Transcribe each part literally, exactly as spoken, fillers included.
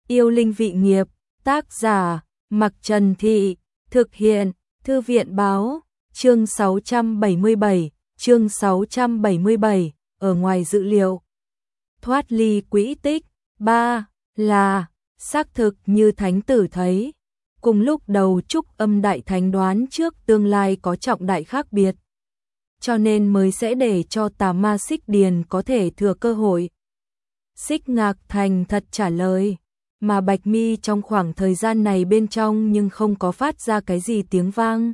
Yêu linh vị nghiệp, tác giả, Mặc Trần Thị, thực hiện, Thư viện báo, chương sáu trăm bảy mươi bảy, chương sáu trăm bảy mươi bảy, ở ngoài dữ liệu. Thoát ly quỹ tích, ba là, xác thực như thánh tử thấy. Cùng lúc đầu Trúc Âm Đại Thánh đoán trước tương lai có trọng đại khác biệt. Cho nên mới sẽ để cho tà ma Xích Điền có thể thừa cơ hội. Xích Ngạc thành thật trả lời, mà Bạch Mi trong khoảng thời gian này bên trong nhưng không có phát ra cái gì tiếng vang.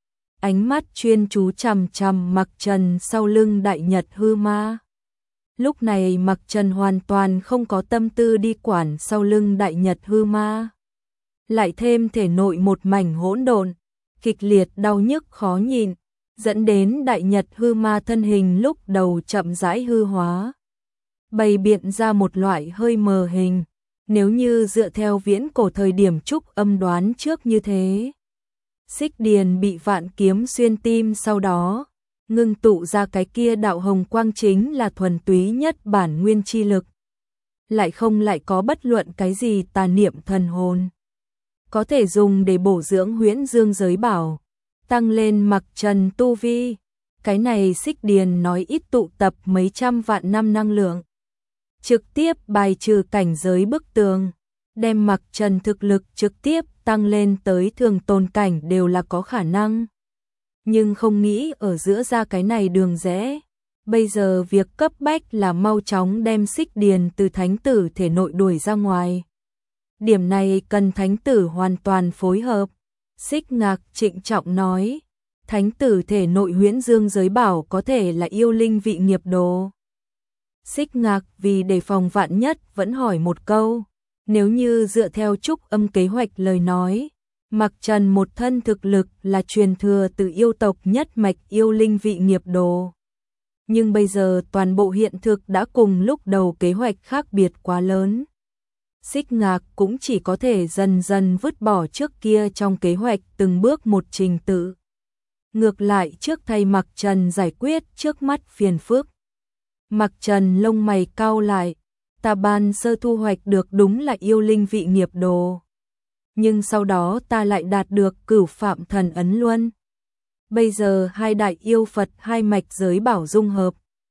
Ánh mắt chuyên chú chằm chằm Mặc Trần sau lưng Đại Nhật hư ma. Lúc này Mặc Trần hoàn toàn không có tâm tư đi quản sau lưng Đại Nhật hư ma. Lại thêm thể nội một mảnh hỗn độn, kịch liệt đau nhức khó nhịn, dẫn đến Đại Nhật hư ma thân hình lúc đầu chậm rãi hư hóa. Bày biện ra một loại hơi mờ hình, nếu như dựa theo viễn cổ thời điểm Trúc Âm đoán trước như thế. Xích Điền bị vạn kiếm xuyên tim sau đó, ngưng tụ ra cái kia đạo hồng quang chính là thuần túy nhất bản nguyên chi lực. Lại không lại có bất luận cái gì tà niệm thần hồn. Có thể dùng để bổ dưỡng huyễn dương giới bảo, tăng lên Mặc Trần tu vi. Cái này Xích Điền nói ít tụ tập mấy trăm vạn năm năng lượng. Trực tiếp bài trừ cảnh giới bức tường, đem Mặc Trần thực lực trực tiếp tăng lên tới thường tồn cảnh đều là có khả năng. Nhưng không nghĩ ở giữa ra cái này đường rẽ. Bây giờ việc cấp bách là mau chóng đem Xích Điền từ thánh tử thể nội đuổi ra ngoài. Điểm này cần thánh tử hoàn toàn phối hợp. Xích Ngạc trịnh trọng nói, thánh tử thể nội huyễn dương giới bảo có thể là yêu linh vị nghiệp đồ. Xích Ngạc vì đề phòng vạn nhất vẫn hỏi một câu, nếu như dựa theo Trúc Âm kế hoạch lời nói, Mặc Trần một thân thực lực là truyền thừa từ yêu tộc nhất mạch yêu linh vị nghiệp đồ. Nhưng bây giờ toàn bộ hiện thực đã cùng lúc đầu kế hoạch khác biệt quá lớn. Xích Ngạc cũng chỉ có thể dần dần vứt bỏ trước kia trong kế hoạch từng bước một trình tự. Ngược lại trước thay Mặc Trần giải quyết trước mắt phiền phức. Mặc Trần lông mày cau lại, ta ban sơ thu hoạch được đúng là yêu linh vị nghiệp đồ. Nhưng sau đó ta lại đạt được Cửu Phạm Thần Ấn Luân. Bây giờ hai đại yêu Phật hai mạch giới bảo dung hợp,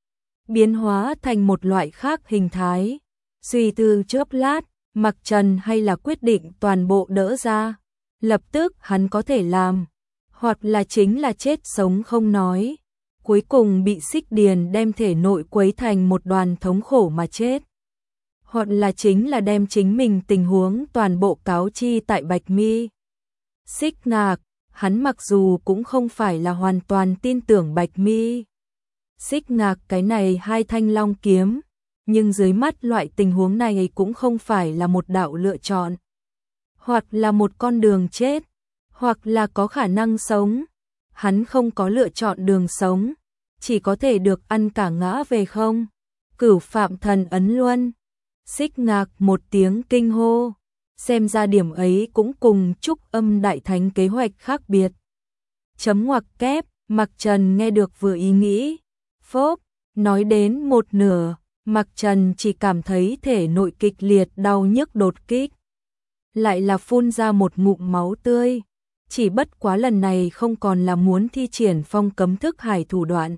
biến hóa thành một loại khác hình thái. Suy tư chớp lát, Mặc Trần hay là quyết định toàn bộ đỡ ra. Lập tức hắn có thể làm, hoặc là chính là chết sống không nói. Cuối cùng bị Xích Điền đem thể nội quấy thành một đoàn thống khổ mà chết. Hoặc là chính là đem chính mình tình huống toàn bộ cáo chi tại Bạch Mi. Xích Ngạc, hắn mặc dù cũng không phải là hoàn toàn tin tưởng Bạch Mi. Xích Ngạc cái này hai thanh long kiếm, nhưng dưới mắt loại tình huống này cũng không phải là một đạo lựa chọn. Hoặc là một con đường chết, hoặc là có khả năng sống. Hắn không có lựa chọn đường sống, chỉ có thể được ăn cả ngã về không. Cửu Phạm Thần Ấn Luân. Xích Ngạc một tiếng kinh hô, xem ra điểm ấy cũng cùng Trúc Âm Đại Thánh kế hoạch khác biệt. Chấm ngoặc kép, Mặc Trần nghe được vừa ý nghĩ. Phốp, nói đến một nửa, Mặc Trần chỉ cảm thấy thể nội kịch liệt đau nhức đột kích. Lại là phun ra một ngụm máu tươi. Chỉ bất quá lần này không còn là muốn thi triển phong cấm thức hải thủ đoạn,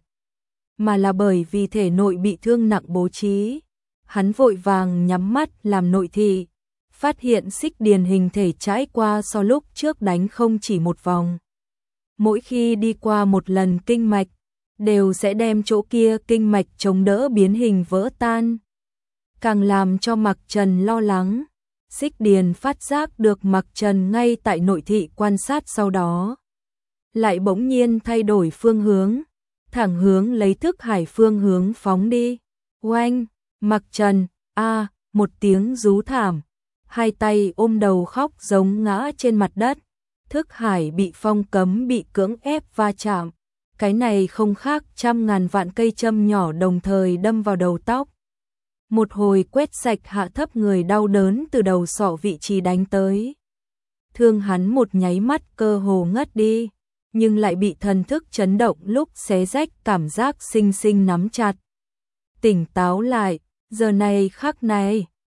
mà là bởi vì thể nội bị thương nặng bố trí. Hắn vội vàng nhắm mắt làm nội thị, phát hiện Xích Điền hình thể trải qua so lúc trước đánh không chỉ một vòng. Mỗi khi đi qua một lần kinh mạch, đều sẽ đem chỗ kia kinh mạch chống đỡ biến hình vỡ tan. Càng làm cho Mặc Trần lo lắng. Xích Điền phát giác được Mặc Trần ngay tại nội thị quan sát sau đó. Lại bỗng nhiên thay đổi phương hướng, thẳng hướng lấy thức hải phương hướng phóng đi. Oanh, Mặc Trần, a một tiếng rú thảm, hai tay ôm đầu khóc giống ngã trên mặt đất. Thức hải bị phong cấm bị cưỡng ép va chạm. Cái này không khác trăm ngàn vạn cây châm nhỏ đồng thời đâm vào đầu tóc. Một hồi quét sạch hạ thấp người đau đớn từ đầu sọ vị trí đánh tới. Thương hắn một nháy mắt cơ hồ ngất đi, nhưng lại bị thần thức chấn động lúc xé rách cảm giác sinh sinh nắm chặt. Tỉnh táo lại, giờ này khắc này,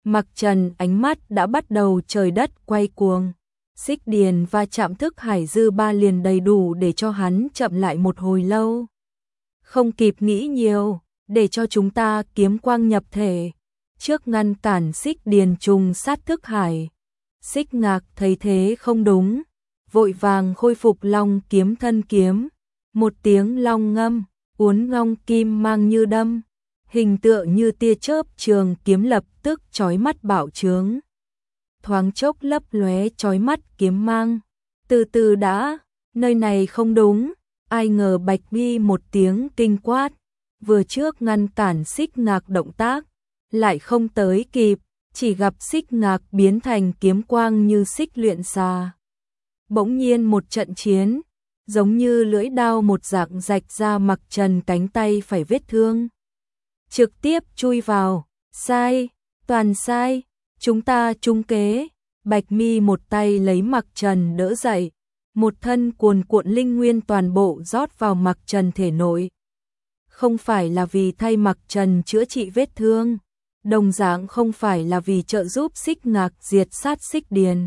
Mặc Trần ánh mắt đã bắt đầu trời đất quay cuồng. Xích điền và chạm thức hải dư ba liền đầy đủ để cho hắn chậm lại một hồi lâu. Không kịp nghĩ nhiều, để cho chúng ta kiếm quang nhập thể. Trước ngăn cản xích điền trùng sát thức hải. Xích Ngạc thấy thế không đúng, vội vàng khôi phục long kiếm thân kiếm. Một tiếng long ngâm, uốn ngong kim mang như đâm. Hình tựa như tia chớp trường kiếm lập tức chói mắt bạo trướng. Thoáng chốc lấp lóe chói mắt kiếm mang. Từ từ đã, nơi này không đúng. Ai ngờ Bạch Mi một tiếng kinh quát, vừa trước ngăn cản Xích Ngạc động tác, lại không tới kịp, chỉ gặp Xích Ngạc biến thành kiếm quang như xích luyện xà. Bỗng nhiên một trận chiến, giống như lưỡi đao một dạng rạch ra Mặc Trần cánh tay phải vết thương. Trực tiếp chui vào, sai, toàn sai, chúng ta trung kế. Bạch Mi một tay lấy Mặc Trần đỡ dậy, một thân cuồn cuộn linh nguyên toàn bộ rót vào Mặc Trần thể nội. Không phải là vì thay Mặc Trần chữa trị vết thương, đồng dạng không phải là vì trợ giúp Xích Ngạc diệt sát xích điền,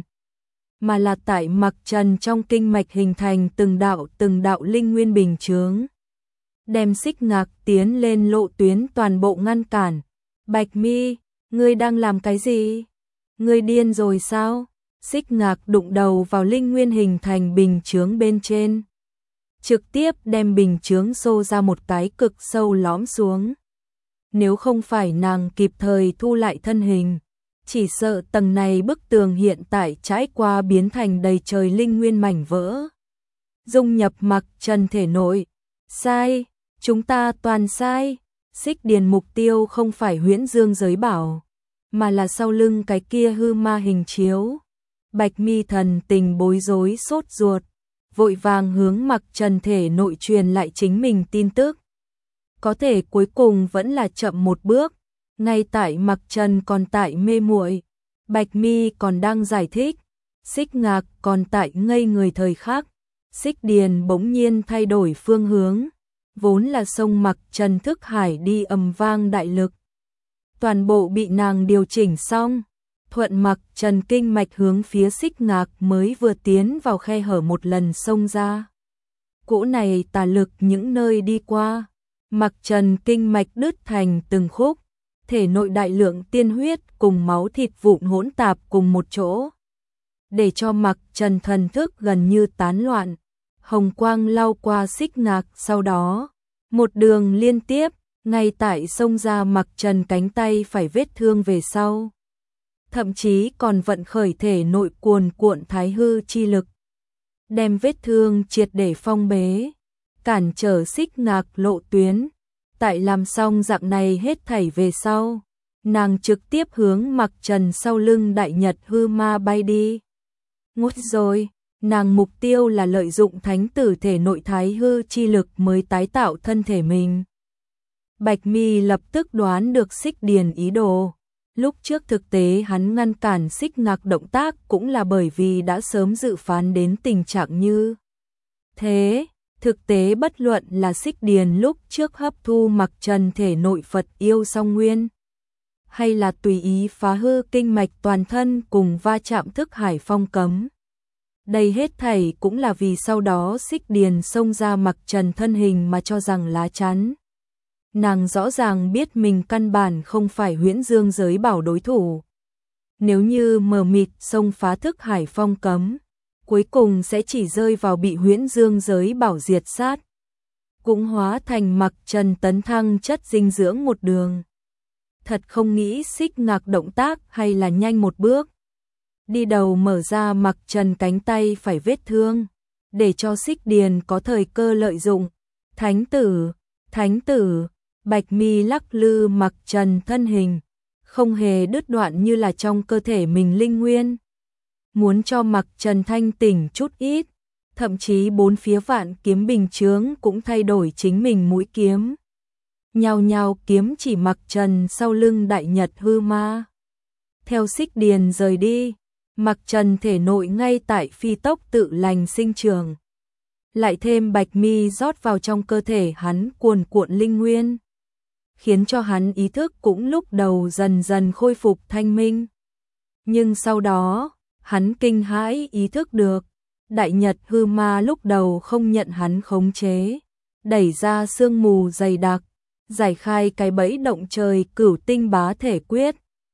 mà là tại Mặc Trần trong kinh mạch hình thành từng đạo từng đạo linh nguyên bình chướng, đem Xích Ngạc tiến lên lộ tuyến toàn bộ ngăn cản. Bạch Mi, ngươi đang làm cái gì? Ngươi điên rồi sao? Xích Ngạc đụng đầu vào linh nguyên hình thành bình chướng bên trên, trực tiếp đem bình chướng xô ra một cái cực sâu lõm xuống. Nếu không phải nàng kịp thời thu lại thân hình, chỉ sợ tầng này bức tường hiện tại trải qua biến thành đầy trời linh nguyên mảnh vỡ, dung nhập Mặc Trần thể nội. Sai, chúng ta toàn sai. Xích điền mục tiêu không phải Huyễn Dương giới bảo, mà là sau lưng cái kia hư ma hình chiếu. Bạch Mi thần tình bối rối sốt ruột, vội vàng hướng Mặc Trần thể nội truyền lại chính mình tin tức. Có thể cuối cùng vẫn là chậm một bước, ngay tại Mặc Trần còn tại mê muội, Bạch Mi còn đang giải thích, Xích Ngạc còn tại ngây người thời khắc, xích điền bỗng nhiên thay đổi phương hướng, vốn là sông Mặc Trần thức hải đi ầm vang đại lực. Toàn bộ bị nàng điều chỉnh xong, thuận Mặc Trần kinh mạch hướng phía Xích Ngạc mới vừa tiến vào khe hở một lần xông ra. Cỗ này tà lực những nơi đi qua, Mặc Trần kinh mạch đứt thành từng khúc, thể nội đại lượng tiên huyết cùng máu thịt vụn hỗn tạp cùng một chỗ, để cho Mặc Trần thần thức gần như tán loạn. Hồng quang lao qua Xích Ngạc, sau đó một đường liên tiếp, ngay tại xông ra Mặc Trần cánh tay phải vết thương về sau, thậm chí còn vận khởi thể nội cuồn cuộn thái hư chi lực, đem vết thương triệt để phong bế, cản trở Xích Ngạc lộ tuyến. Tại làm xong dạng này hết thảy về sau, nàng trực tiếp hướng Mặc Trần sau lưng đại nhật hư ma bay đi. Ngút rồi, nàng mục tiêu là lợi dụng thánh tử thể nội thái hư chi lực mới tái tạo thân thể mình. Bạch Mi lập tức đoán được Xích điền ý đồ. Lúc trước thực tế hắn ngăn cản Xích Ngạc động tác cũng là bởi vì đã sớm dự phán đến tình trạng như thế. Thực tế bất luận là Xích điền lúc trước hấp thu Mặc Trần thể nội Phật yêu song nguyên, hay là tùy ý phá hư kinh mạch toàn thân cùng va chạm thức hải phong cấm, đây hết thảy cũng là vì sau đó Xích điền xông ra Mặc Trần thân hình mà cho rằng lá chắn. Nàng rõ ràng biết mình căn bản không phải Huyễn Dương giới bảo đối thủ. Nếu như mờ mịt xông phá thức hải phong cấm, cuối cùng sẽ chỉ rơi vào bị Huyễn Dương giới bảo diệt sát, cũng hóa thành Mặc Trần tấn thăng chất dinh dưỡng một đường. Thật không nghĩ Xích Ngạc động tác hay là nhanh một bước, đi đầu mở ra Mặc Trần cánh tay phải vết thương, để cho Xích điền có thời cơ lợi dụng. Thánh tử, thánh tử, Bạch Mi lắc lư Mặc Trần thân hình, không hề đứt đoạn như là trong cơ thể mình linh nguyên, muốn cho Mặc Trần thanh tỉnh chút ít, thậm chí bốn phía vạn kiếm bình chướng cũng thay đổi chính mình mũi kiếm. Nhào nhào kiếm chỉ Mặc Trần sau lưng đại nhật hư ma. Theo Xích điền rời đi, Mặc Trần thể nội ngay tại phi tốc tự lành sinh trường. Lại thêm Bạch Mi rót vào trong cơ thể hắn cuồn cuộn linh nguyên. khiến cho hắn ý thức cũng lúc đầu dần dần khôi phục thanh minh. Nhưng sau đó, hắn kinh hãi ý thức được, Đại Nhật hư ma lúc đầu không nhận hắn khống chế, đẩy ra sương mù dày đặc, giải khai cái bẫy động trời cửu tinh bá thể quyết,